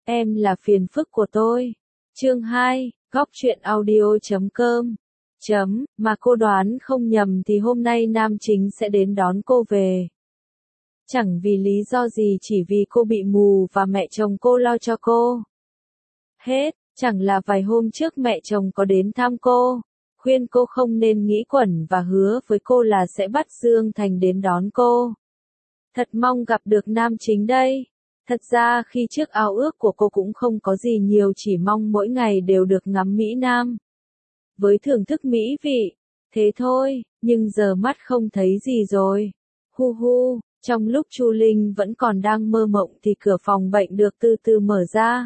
Em là phiền phức của tôi. Chương 2, góc truyện audio.com. Mà cô đoán không nhầm thì hôm nay nam chính sẽ đến đón cô về. Chẳng vì lý do gì, chỉ vì cô bị mù và mẹ chồng cô lo cho cô. Hết, chẳng là vài hôm trước mẹ chồng có đến thăm cô, khuyên cô không nên nghĩ quẩn và hứa với cô là sẽ bắt Dương Thành đến đón cô. Thật mong gặp được nam chính đây. Thật ra khi trước ao ước của cô cũng không có gì nhiều, chỉ mong mỗi ngày đều được ngắm Mỹ Nam. Với thưởng thức mỹ vị, thế thôi, nhưng giờ mắt không thấy gì rồi. Hu hu, trong lúc Chu Linh vẫn còn đang mơ mộng thì cửa phòng bệnh được từ từ mở ra.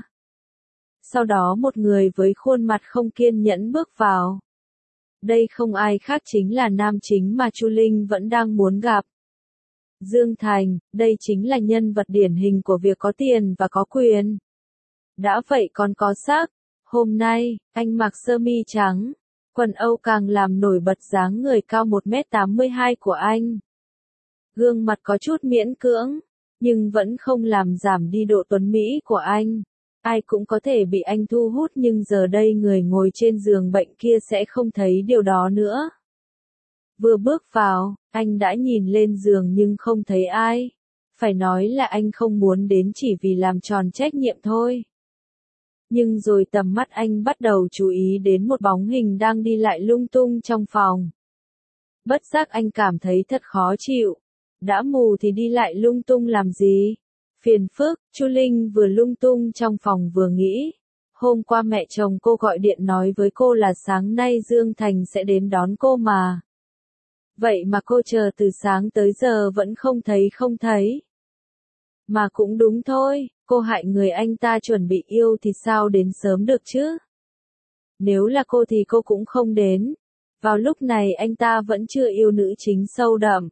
Sau đó một người với khuôn mặt không kiên nhẫn bước vào. Đây không ai khác chính là nam chính mà Chu Linh vẫn đang muốn gặp. Dương Thành, đây chính là nhân vật điển hình của việc có tiền và có quyền. Đã vậy còn có sắc. Hôm nay, anh mặc sơ mi trắng, quần Âu càng làm nổi bật dáng người cao 1m82 của anh. Gương mặt có chút miễn cưỡng, nhưng vẫn không làm giảm đi độ tuấn mỹ của anh. Ai cũng có thể bị anh thu hút, nhưng giờ đây người ngồi trên giường bệnh kia sẽ không thấy điều đó nữa. Vừa bước vào, anh đã nhìn lên giường nhưng không thấy ai. Phải nói là anh không muốn đến chỉ vì làm tròn trách nhiệm thôi. Nhưng rồi tầm mắt anh bắt đầu chú ý đến một bóng hình đang đi lại lung tung trong phòng. Bất giác anh cảm thấy thật khó chịu. Đã mù thì đi lại lung tung làm gì? Phiền phức. Chu Linh vừa lung tung trong phòng vừa nghĩ. Hôm qua mẹ chồng cô gọi điện nói với cô là sáng nay Dương Thành sẽ đến đón cô mà. Vậy mà cô chờ từ sáng tới giờ vẫn không thấy. Mà cũng đúng thôi, cô hại người anh ta chuẩn bị yêu thì sao đến sớm được chứ? Nếu là cô thì cô cũng không đến. Vào lúc này anh ta vẫn chưa yêu nữ chính sâu đậm.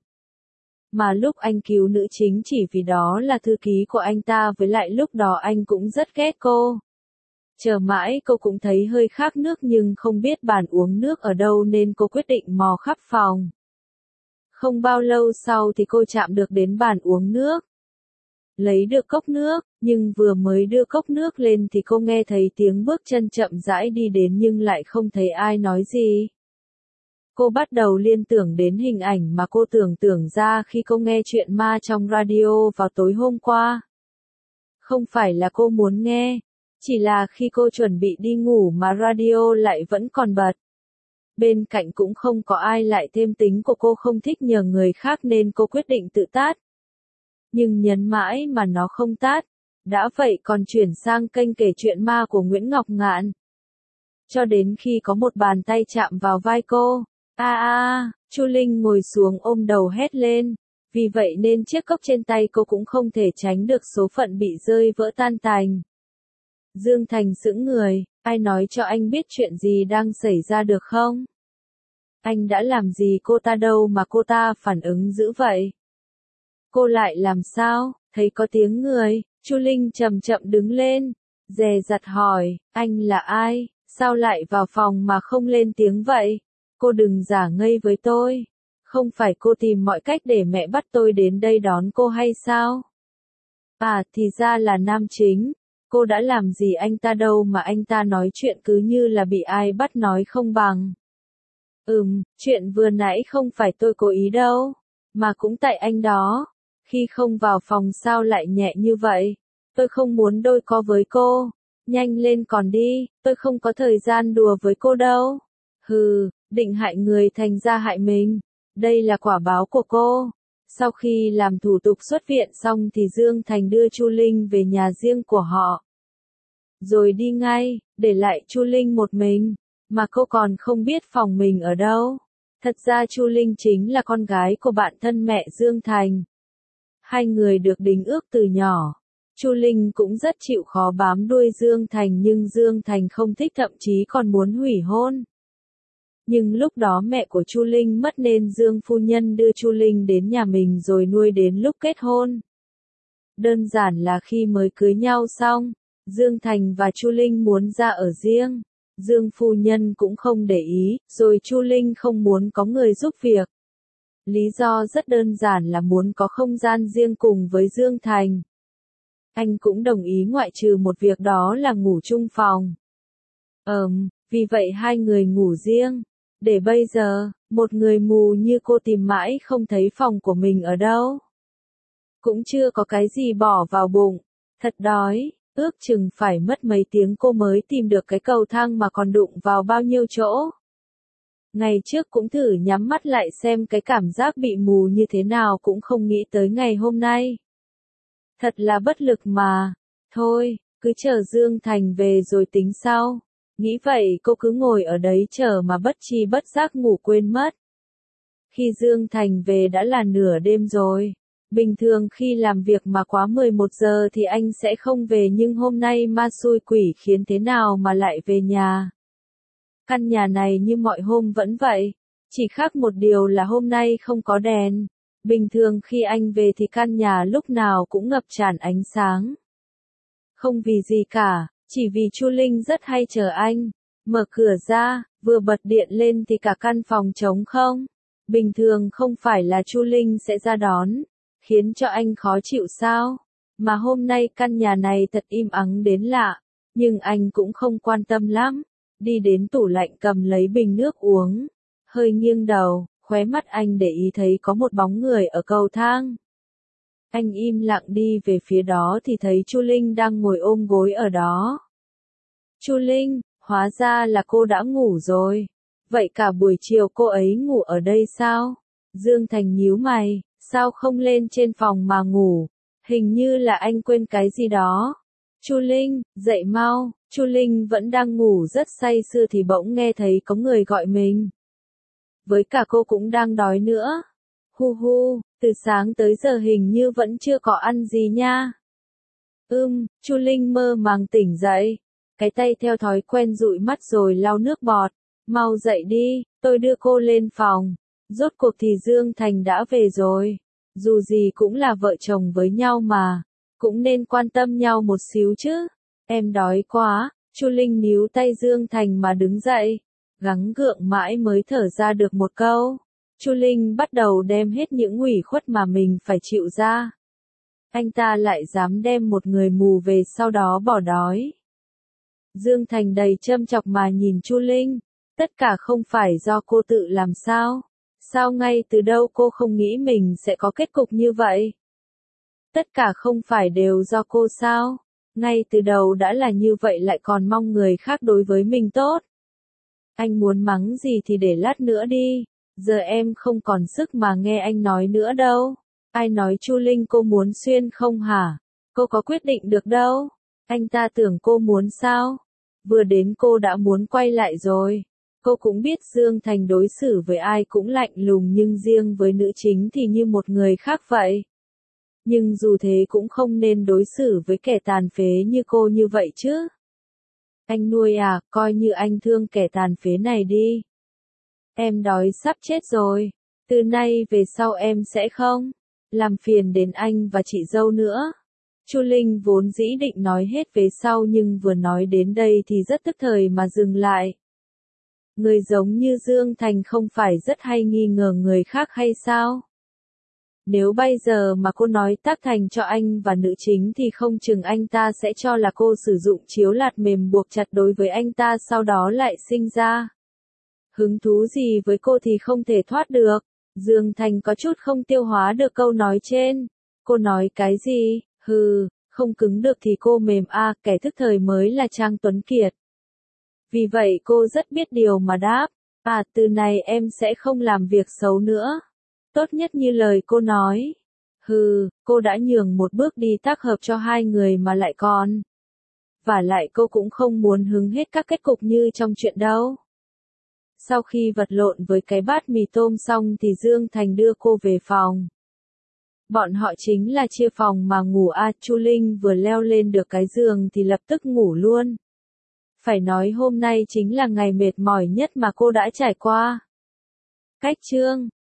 Mà lúc anh cứu nữ chính chỉ vì đó là thư ký của anh ta, với lại lúc đó anh cũng rất ghét cô. Chờ mãi cô cũng thấy hơi khát nước nhưng không biết bàn uống nước ở đâu nên cô quyết định mò khắp phòng. Không bao lâu sau thì cô chạm được đến bàn uống nước. Lấy được cốc nước, nhưng vừa mới đưa cốc nước lên thì cô nghe thấy tiếng bước chân chậm rãi đi đến nhưng lại không thấy ai nói gì. Cô bắt đầu liên tưởng đến hình ảnh mà cô tưởng tượng ra khi cô nghe chuyện ma trong radio vào tối hôm qua. Không phải là cô muốn nghe, chỉ là khi cô chuẩn bị đi ngủ mà radio lại vẫn còn bật. Bên cạnh cũng không có ai, lại thêm tính của cô không thích nhờ người khác nên cô quyết định tự tát. Nhưng nhấn mãi mà nó không tát. Đã vậy còn chuyển sang kênh kể chuyện ma của Nguyễn Ngọc Ngạn. Cho đến khi có một bàn tay chạm vào vai cô. Chu Linh ngồi xuống ôm đầu hét lên. Vì vậy nên chiếc cốc trên tay cô cũng không thể tránh được số phận bị rơi vỡ tan tành. Dương Thành sững người, ai nói cho anh biết chuyện gì đang xảy ra được không? Anh đã làm gì cô ta đâu mà cô ta phản ứng dữ vậy? Cô lại làm sao? Thấy có tiếng người, Chu Linh chậm chậm đứng lên, dè dặt hỏi, anh là ai? Sao lại vào phòng mà không lên tiếng vậy? Cô đừng giả ngây với tôi. Không phải cô tìm mọi cách để mẹ bắt tôi đến đây đón cô hay sao? Thì ra là nam chính. Cô đã làm gì anh ta đâu mà anh ta nói chuyện cứ như là bị ai bắt nói không bằng. Chuyện vừa nãy không phải tôi cố ý đâu, mà cũng tại anh đó. Khi không vào phòng sao lại nhẹ như vậy? Tôi không muốn đôi co với cô. Nhanh lên còn đi, tôi không có thời gian đùa với cô đâu. Định hại người thành ra hại mình. Đây là quả báo của cô. Sau khi làm thủ tục xuất viện xong thì Dương Thành đưa Chu Linh về nhà riêng của họ. Rồi đi ngay, để lại Chu Linh một mình, mà cô còn không biết phòng mình ở đâu. Thật ra Chu Linh chính là con gái của bạn thân mẹ Dương Thành. Hai người được đính ước từ nhỏ. Chu Linh cũng rất chịu khó bám đuôi Dương Thành nhưng Dương Thành không thích, thậm chí còn muốn hủy hôn. Nhưng lúc đó mẹ của Chu Linh mất nên Dương phu nhân đưa Chu Linh đến nhà mình rồi nuôi đến lúc kết hôn. Đơn giản là khi mới cưới nhau xong, Dương Thành và Chu Linh muốn ra ở riêng. Dương phu nhân cũng không để ý, rồi Chu Linh không muốn có người giúp việc. Lý do rất đơn giản là muốn có không gian riêng cùng với Dương Thành. Anh cũng đồng ý ngoại trừ một việc đó là ngủ chung phòng. Vì vậy hai người ngủ riêng. Để bây giờ, một người mù như cô tìm mãi không thấy phòng của mình ở đâu. Cũng chưa có cái gì bỏ vào bụng. Thật đói, ước chừng phải mất mấy tiếng cô mới tìm được cái cầu thang mà còn đụng vào bao nhiêu chỗ. Ngày trước cũng thử nhắm mắt lại xem cái cảm giác bị mù như thế nào cũng không nghĩ tới ngày hôm nay. Thật là bất lực mà. Thôi, cứ chờ Dương Thành về rồi tính sau. Nghĩ vậy cô cứ ngồi ở đấy chờ mà bất tri bất giác ngủ quên mất. Khi Dương Thành về đã là nửa đêm rồi. Bình thường khi làm việc mà quá 11 giờ thì anh sẽ không về nhưng hôm nay ma xui quỷ khiến thế nào mà lại về nhà. Căn nhà này như mọi hôm vẫn vậy. Chỉ khác một điều là hôm nay không có đèn. Bình thường khi anh về thì căn nhà lúc nào cũng ngập tràn ánh sáng. Không vì gì cả, chỉ vì Chu Linh rất hay chờ anh. Mở cửa ra, vừa bật điện lên thì cả căn phòng trống không. Bình thường không phải là Chu Linh sẽ ra đón, khiến cho anh khó chịu sao? Mà hôm nay căn nhà này thật im ắng đến lạ, nhưng anh cũng không quan tâm lắm. Đi đến tủ lạnh cầm lấy bình nước uống, hơi nghiêng đầu, khóe mắt anh để ý thấy có một bóng người ở cầu thang. Anh im lặng đi về phía đó thì thấy Chu Linh đang ngồi ôm gối ở đó. Chu Linh, hóa ra là cô đã ngủ rồi. Vậy cả buổi chiều cô ấy ngủ ở đây sao? Dương Thành nhíu mày, sao không lên trên phòng mà ngủ? Hình như là anh quên cái gì đó. Chu Linh, dậy mau. Chu Linh vẫn đang ngủ rất say sưa thì bỗng nghe thấy có người gọi mình. Với cả cô cũng đang đói nữa. Hu hu, từ sáng tới giờ hình như vẫn chưa có ăn gì nha. Chu Linh mơ màng tỉnh dậy. Cái tay theo thói quen dụi mắt rồi lau nước bọt. Mau dậy đi, tôi đưa cô lên phòng. Rốt cuộc thì Dương Thành đã về rồi. Dù gì cũng là vợ chồng với nhau mà. Cũng nên quan tâm nhau một xíu chứ. Em đói quá. Chu Linh níu tay Dương Thành mà đứng dậy. Gắng gượng mãi mới thở ra được một câu. Chu Linh bắt đầu đem hết những ủy khuất mà mình phải chịu ra. Anh ta lại dám đem một người mù về sau đó bỏ đói. Dương Thành đầy châm chọc mà nhìn Chu Linh. Tất cả không phải do cô tự làm sao? Sao ngay từ đâu cô không nghĩ mình sẽ có kết cục như vậy? Tất cả không phải đều do cô sao? Ngay từ đầu đã là như vậy lại còn mong người khác đối với mình tốt. Anh muốn mắng gì thì để lát nữa đi. Giờ em không còn sức mà nghe anh nói nữa đâu. Ai nói Chu Linh cô muốn xuyên không hả? Cô có quyết định được đâu. Anh ta tưởng cô muốn sao? Vừa đến cô đã muốn quay lại rồi. Cô cũng biết Dương Thành đối xử với ai cũng lạnh lùng nhưng riêng với nữ chính thì như một người khác vậy. Nhưng dù thế cũng không nên đối xử với kẻ tàn phế như cô như vậy chứ. Anh nuôi à, coi như anh thương kẻ tàn phế này đi. Em đói sắp chết rồi. Từ nay về sau em sẽ không làm phiền đến anh và chị dâu nữa. Chu Linh vốn dĩ định nói hết về sau nhưng vừa nói đến đây thì rất tức thời mà dừng lại. Người giống như Dương Thành không phải rất hay nghi ngờ người khác hay sao? Nếu bây giờ mà cô nói tác thành cho anh và nữ chính thì không chừng anh ta sẽ cho là cô sử dụng chiếu lạt mềm buộc chặt đối với anh ta sau đó lại sinh ra hứng thú gì với cô thì không thể thoát được. Dương Thành có chút không tiêu hóa được câu nói trên. Cô nói cái gì? Không cứng được thì cô mềm à, kẻ thức thời mới là Trang Tuấn Kiệt. Vì vậy cô rất biết điều mà đáp. À, từ này em sẽ không làm việc xấu nữa. Tốt nhất như lời cô nói. Cô đã nhường một bước đi tác hợp cho hai người mà lại còn. Và lại cô cũng không muốn hứng hết các kết cục như trong chuyện đâu. Sau khi vật lộn với cái bát mì tôm xong thì Dương Thành đưa cô về phòng. Bọn họ chính là chia phòng mà ngủ à, Chu Linh vừa leo lên được cái giường thì lập tức ngủ luôn. Phải nói hôm nay chính là ngày mệt mỏi nhất mà cô đã trải qua. Cách chương